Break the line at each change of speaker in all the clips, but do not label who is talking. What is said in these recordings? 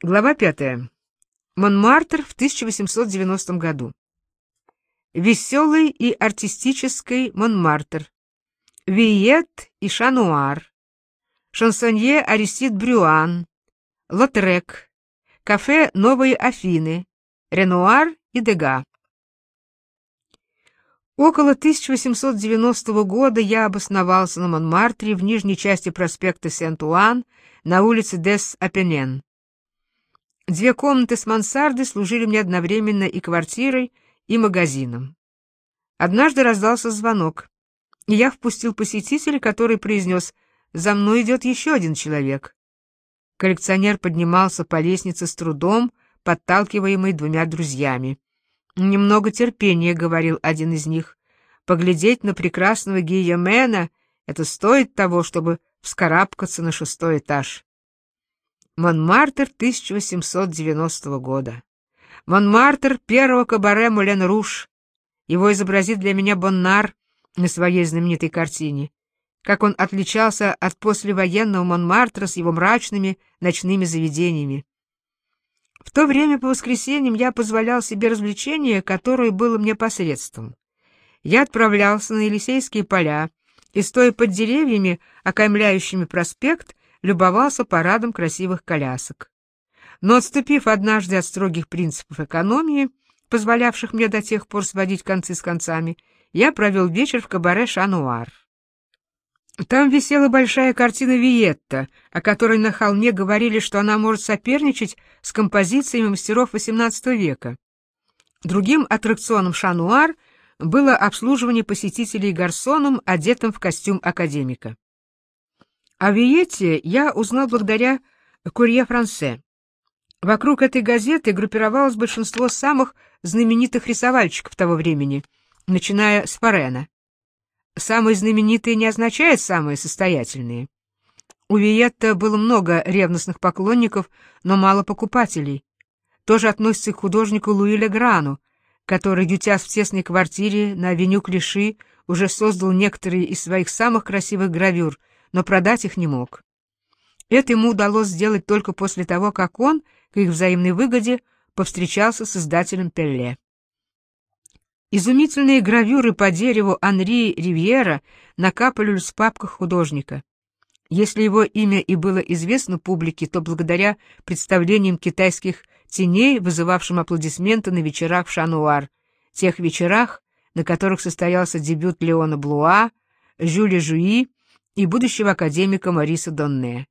Глава 5. Монмартр в 1890 году. Веселый и артистический Монмартр. Виет и Шануар. Шансонье Аристид Брюан. Лотрек. Кафе «Новые Афины». Ренуар и Дега. Около 1890 года я обосновался на Монмартре в нижней части проспекта Сент-Уан на улице Дес-Апенен. 2 комнаты с мансардой служили мне одновременно и квартирой, и магазином. Однажды раздался звонок, и я впустил посетителя, который произнес: «За мной идет еще один человек». Коллекционер поднимался по лестнице с трудом, подталкиваемый 2 друзьями. «Немного терпения», — говорил один из них. «Поглядеть на прекрасного Гийомена — это стоит того, чтобы вскарабкаться на 6-й этаж». Монмартр 1890 года. Монмартр первого кабаре «Мулен Руж». Его изобразит для меня Боннар на своей знаменитой картине. Как он отличался от послевоенного Монмартра с его мрачными ночными заведениями. В то время по воскресеньям я позволял себе развлечение, которое было мне посредством. Я отправлялся на Елисейские поля и, стоя под деревьями, окаймляющими проспект, любовался парадом красивых колясок. Но, отступив однажды от строгих принципов экономии, позволявших мне до тех пор сводить концы с концами, я провел вечер в кабаре «Шануар». Там висела большая картина Виетта, о которой на холме говорили, что она может соперничать с композициями мастеров XVIII века. Другим аттракционом «Шануар» было обслуживание посетителей гарсоном, одетым в костюм академика. О Виетте я узнал благодаря «Курье Франсе». Вокруг этой газеты группировалось большинство самых знаменитых рисовальщиков того времени, начиная с Форена. Самые знаменитые не означает самые состоятельные. У Виетта было много ревностных поклонников, но мало покупателей. Тоже относится к художнику Луи Леграну, который, ютясь в тесной квартире на авеню Клиши, уже создал некоторые из своих самых красивых гравюр, но продать их не мог. Это ему удалось сделать только после того, как он, к их взаимной выгоде, повстречался с издателем Пелле. Изумительные гравюры по дереву Анри Ривьера накапали в папках художника. Если его имя и было известно публике, то благодаря представлениям китайских теней, вызывавшим аплодисменты на вечерах в Шануар, тех вечерах, на которых состоялся дебют Леона Блуа, Жюля Жуи и будущего академика Мориса Донне.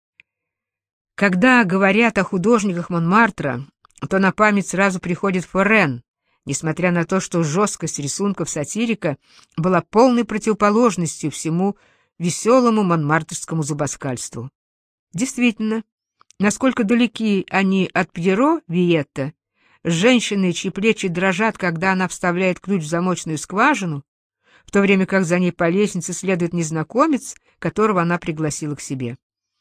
Когда говорят о художниках Монмартра, то на память сразу приходит Форен, несмотря на то, что жесткость рисунков сатирика была полной противоположностью всему веселому монмартрскому зубоскальству. Действительно, насколько далеки они от Пьеро Виетта, женщины, чьи плечи дрожат, когда она вставляет ключ в замочную скважину, в то время как за ней по лестнице следует незнакомец, которого она пригласила к себе.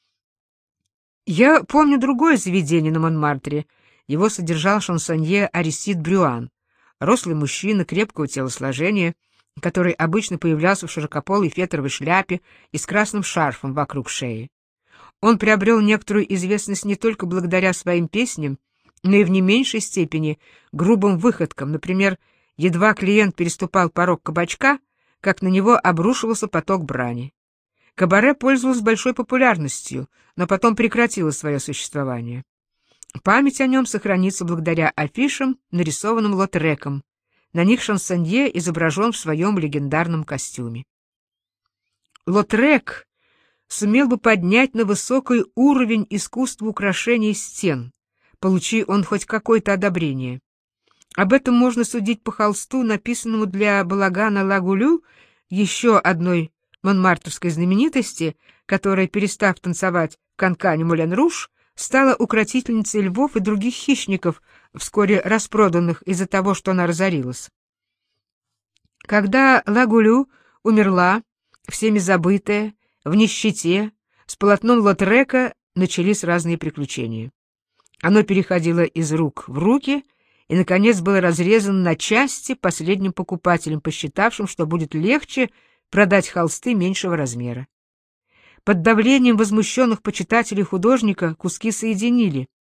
Я помню другое заведение на Монмартре. Его содержал шансонье Аристид Брюан, рослый мужчина крепкого телосложения, который обычно появлялся в широкополой фетровой шляпе и с красным шарфом вокруг шеи. Он приобрел некоторую известность не только благодаря своим песням, но и в не меньшей степени грубым выходкам. Например, едва клиент переступал порог кабачка, как на него обрушивался поток брани. Кабаре пользовалось большой популярностью, но потом прекратило свое существование. Память о нем сохранится благодаря афишам, нарисованным Лотреком. На них шансонье изображен в своем легендарном костюме. Лотрек сумел бы поднять на высокий уровень искусства украшения стен, получи он хоть какое-то одобрение. Об этом можно судить по холсту, написанному для балагана Лагулю, еще одной монмартрской знаменитости, которая, перестав танцевать в канкане Мулен Руж, стала укротительницей львов и других хищников, вскоре распроданных из-за того, что она разорилась. Когда Лагулю умерла, всеми забытая, в нищете, с полотном Лотрека начались разные приключения. Оно переходило из рук в руки и, наконец, было разрезано на части последним покупателем, посчитавшим, что будет легче продать холсты меньшего размера. Под давлением возмущенных почитателей художника куски соединили.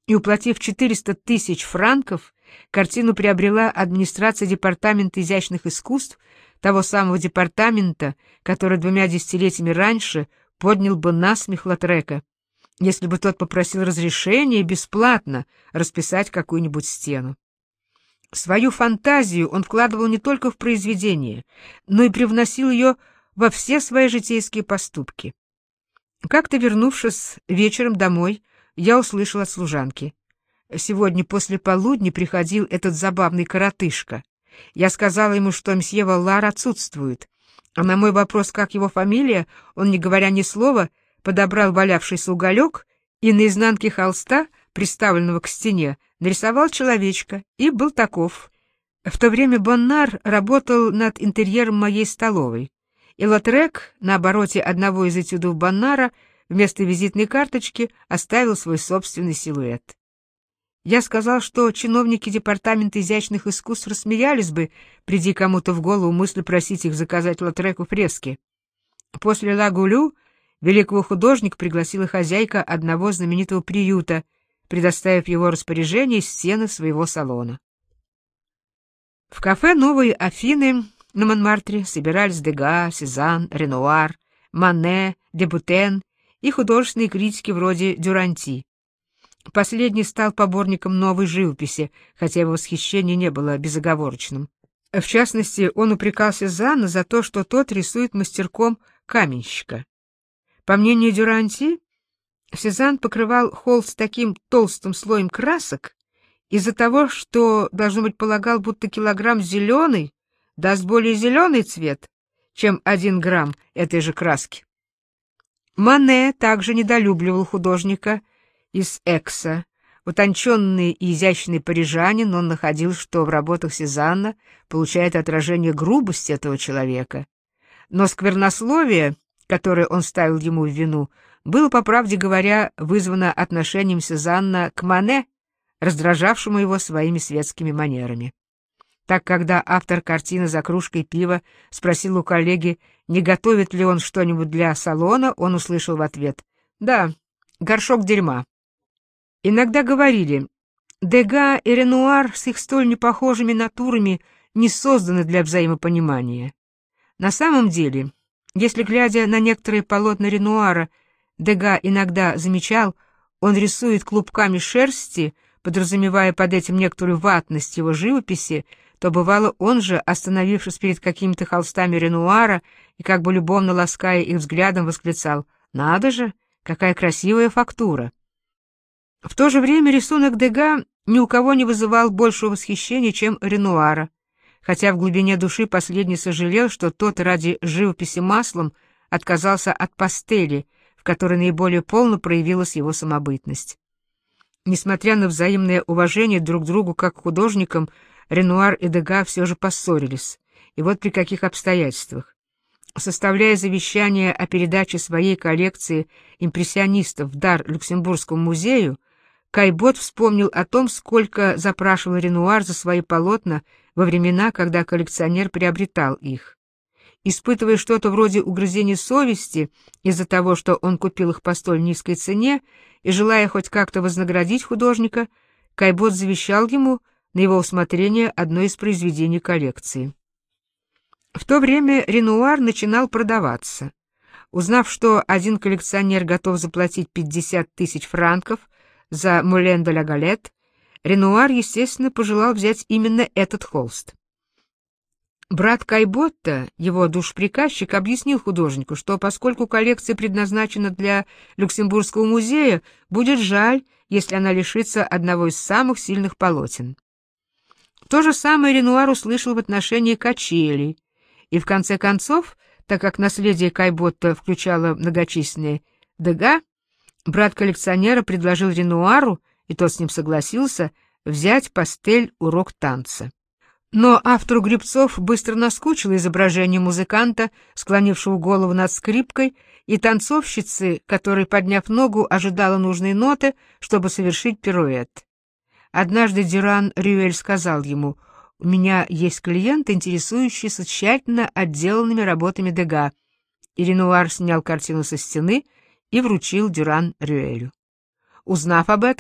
и, уплатив 400 тысяч франков, картину приобрела администрация Департамента изящных искусств, того самого департамента, который 2 десятилетиями раньше поднял бы насмех Лотрека, если бы тот попросил разрешения бесплатно расписать какую-нибудь стену. Свою фантазию он вкладывал не только в произведение, но и привносил ее во все свои житейские поступки. Как-то, вернувшись вечером домой, я услышал от служанки: «Сегодня после полудня приходил этот забавный коротышка. Я сказала ему, что мсье Валлар отсутствует, а на мой вопрос, как его фамилия, он, не говоря ни слова, подобрал валявшийся уголек и на изнанке холста, приставленного к стене, нарисовал человечка, и был таков». В то время Боннар работал над интерьером моей столовой, и Лотрек на обороте одного из этюдов Боннара вместо визитной карточки оставил свой собственный силуэт. Я сказал, что чиновники Департамента изящных искусств рассмеялись бы, приди кому-то в голову мысль просить их заказать Лотреку фрески. После «Ла Гулю» великого художника пригласила хозяйка одного знаменитого приюта, предоставив его распоряжение стены своего салона. В кафе «Новые Афины» на Монмартре собирались Дега, Сезанн, Ренуар, Мане, Дебутен и художественные критики вроде Дюранти. Последний стал поборником новой живописи, хотя его восхищение не было безоговорочным. В частности, он упрекал Сезанна за то, что тот рисует мастерком каменщика. По мнению Дюранти, Сезанн покрывал холст таким толстым слоем красок из-за того, что, должно быть, полагал, будто килограмм зеленый даст более зеленый цвет, чем 1 грамм этой же краски. Мане также недолюбливал художника из Экса. Утонченный и изящный парижанин, он находил, что в работах Сезанна получает отражение грубости этого человека. Но сквернословие, которое он ставил ему в вину, было, по правде говоря, вызвано отношением Сезанна к Мане, раздражавшему его своими светскими манерами. Так, когда автор картины «За кружкой пива» спросил у коллеги, не готовит ли он что-нибудь для салона, он услышал в ответ: «Да, горшок дерьма». Иногда говорили: Дега и Ренуар с их столь непохожими натурами не созданы для взаимопонимания. На самом деле, если, глядя на некоторые полотна Ренуара, Дега иногда замечал, он рисует клубками шерсти, подразумевая под этим некоторую ватность его живописи, то бывало он же, остановившись перед какими-то холстами Ренуара и как бы любовно лаская их взглядом, восклицал: «Надо же, какая красивая фактура!» В то же время рисунок Дега ни у кого не вызывал большего восхищения, чем Ренуара, хотя в глубине души последний сожалел, что тот ради живописи маслом отказался от пастели, в которой наиболее полно проявилась его самобытность. Несмотря на взаимное уважение друг к другу как к художникам, Ренуар и Дега все же поссорились. И вот при каких обстоятельствах. Составляя завещание о передаче своей коллекции импрессионистов в дар Люксембургскому музею, Кайбот вспомнил о том, сколько запрашивал Ренуар за свои полотна во времена, когда коллекционер приобретал их. Испытывая что-то вроде угрызения совести из-за того, что он купил их по столь низкой цене, и желая хоть как-то вознаградить художника, Кайбот завещал ему на его усмотрение одно из произведений коллекции. В то время Ренуар начинал продаваться. Узнав, что один коллекционер готов заплатить 50 тысяч франков за «Мулен де ла Галет», Ренуар, естественно, пожелал взять именно этот холст. Брат Кайботта, его душприказчик, объяснил художнику, что поскольку коллекция предназначена для Люксембургского музея, будет жаль, если она лишится одного из самых сильных полотен. То же самое Ренуар услышал в отношении качелей, и в конце концов, так как наследие Кайботта включало многочисленные Дега, брат коллекционера предложил Ренуару, и тот с ним согласился, взять пастель «Урок танца». Но автору «Гребцов» быстро наскучило изображение музыканта, склонившего голову над скрипкой, и танцовщицы, которая, подняв ногу, ожидала нужной ноты, чтобы совершить пируэт. Однажды Дюран-Рюэль сказал ему: «У меня есть клиент, интересующийся тщательно отделанными работами Дега». И Ренуар снял картину со стены и вручил Дюран-Рюэлю. Узнав об этом,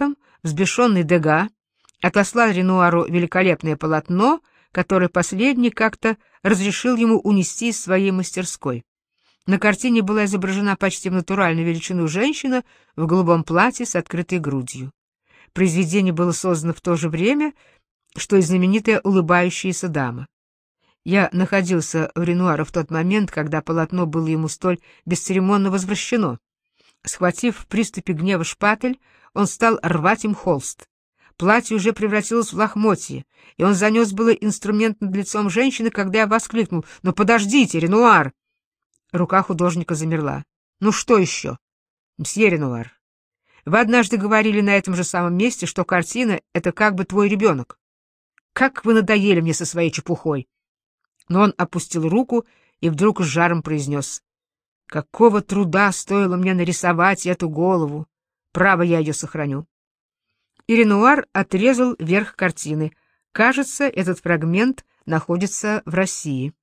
взбешенный Дега отослал Ренуару великолепное полотно, которое последний как-то разрешил ему унести из своей мастерской. На картине была изображена почти в натуральную величину женщина в голубом платье с открытой грудью. Произведение было создано в то же время, что и знаменитая улыбающаяся дама. Я находился у Ренуара в тот момент, когда полотно было ему столь бесцеремонно возвращено. Схватив в приступе гнева шпатель, он стал рвать им холст. Платье уже превратилось в лохмотье, и он занес было инструмент над лицом женщины, когда я воскликнул: «Ну подождите, Ренуар!» Рука художника замерла. «Ну что еще?» «Мсье Ренуар, вы однажды говорили на этом же самом месте, что картина — это как бы твой ребенок. Как вы надоели мне со своей чепухой!» Но он опустил руку и вдруг с жаром произнес: «Какого труда стоило мне нарисовать эту голову! Право, я ее сохраню». И Ренуар отрезал верх картины. Кажется, этот фрагмент находится в России.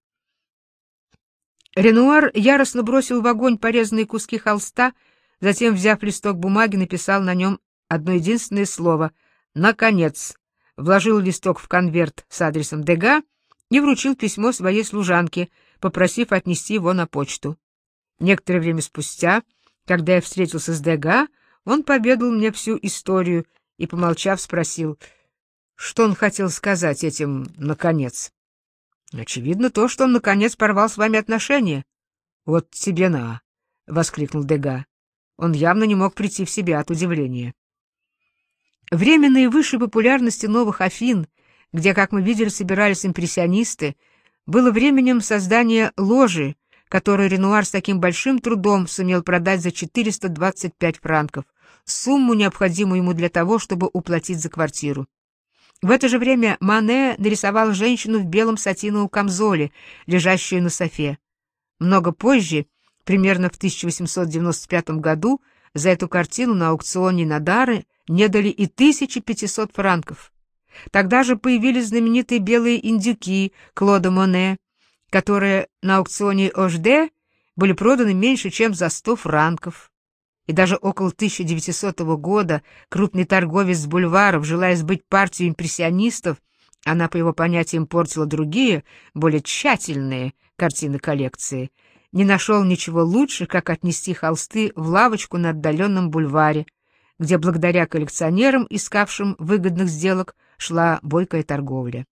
Ренуар яростно бросил в огонь порезанные куски холста, затем, взяв листок бумаги, написал на нем одно единственное слово «Наконец», вложил листок в конверт с адресом Дега и вручил письмо своей служанке, попросив отнести его на почту. Некоторое время спустя, когда я встретился с Дега, он поведал мне всю историю и, помолчав, спросил, что он хотел сказать этим «наконец». «Очевидно, то, что он, наконец, порвал с вами отношения». «Вот тебе на!» — воскликнул Дега. Он явно не мог прийти в себя от удивления. Время наивысшей популярности новых Афин, где, как мы видели, собирались импрессионисты, было временем создания ложи, которую Ренуар с таким большим трудом сумел продать за 425 франков, сумму, необходимую ему для того, чтобы уплатить за квартиру. В это же время Мане нарисовал женщину в белом сатиновом камзоле, лежащую на софе. Много позже, примерно в 1895 году, за эту картину на аукционе на дары не дали и 1500 франков. Тогда же появились знаменитые белые индюки Клода Моне, которые на аукционе Ожде были проданы меньше, чем за 100 франков. И даже около 1900 года крупный торговец с бульваров, желая сбыть партию импрессионистов, она, по его понятиям, портила другие, более тщательные картины коллекции, не нашел ничего лучше, как отнести холсты в лавочку на отдаленном бульваре, где благодаря коллекционерам, искавшим выгодных сделок, шла бойкая торговля.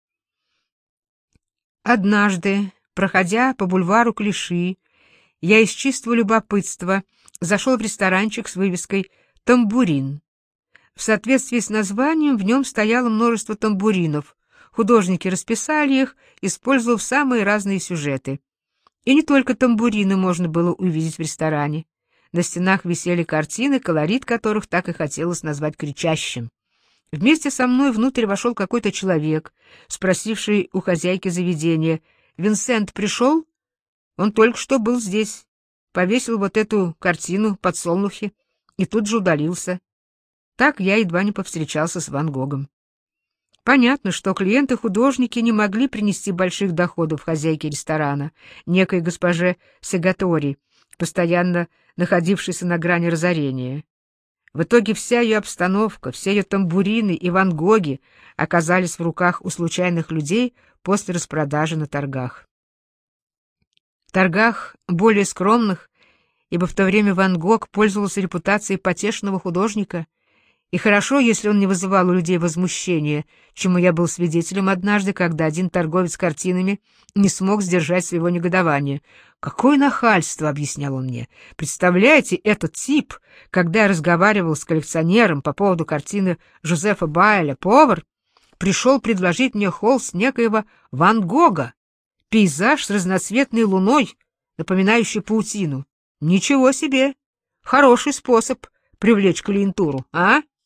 Однажды, проходя по бульвару Клиши, я из чистого любопытства зашел в ресторанчик с вывеской «Тамбурин». В соответствии с названием в нем стояло множество тамбуринов. Художники расписали их, использовав самые разные сюжеты. И не только тамбурины можно было увидеть в ресторане. На стенах висели картины, колорит которых так и хотелось назвать кричащим. Вместе со мной внутрь вошел какой-то человек, спросивший у хозяйки заведения: «Винсент пришел?» «Он только что был здесь, повесил вот эту картину «Подсолнухи» и тут же удалился». Так я едва не повстречался с Ван Гогом. Понятно, что клиенты-художники не могли принести больших доходов хозяйке ресторана, некой госпоже Сегатори, постоянно находившейся на грани разорения. В итоге вся ее обстановка, все ее тамбурины и Ван Гоги оказались в руках у случайных людей после распродажи на торгах. В торгах более скромных, ибо в то время Ван Гог пользовался репутацией потешного художника, и хорошо, если он не вызывал у людей возмущения, чему я был свидетелем однажды, когда один торговец картинами не смог сдержать своего негодования. «Какое нахальство!» — объяснял он мне. «Представляете, этот тип, когда я разговаривал с коллекционером по поводу картины Жозефа Байля «Повар», пришел предложить мне холст некоего Ван Гога, пейзаж с разноцветной луной, напоминающий паутину. Ничего себе! Хороший способ привлечь клиентуру, а?»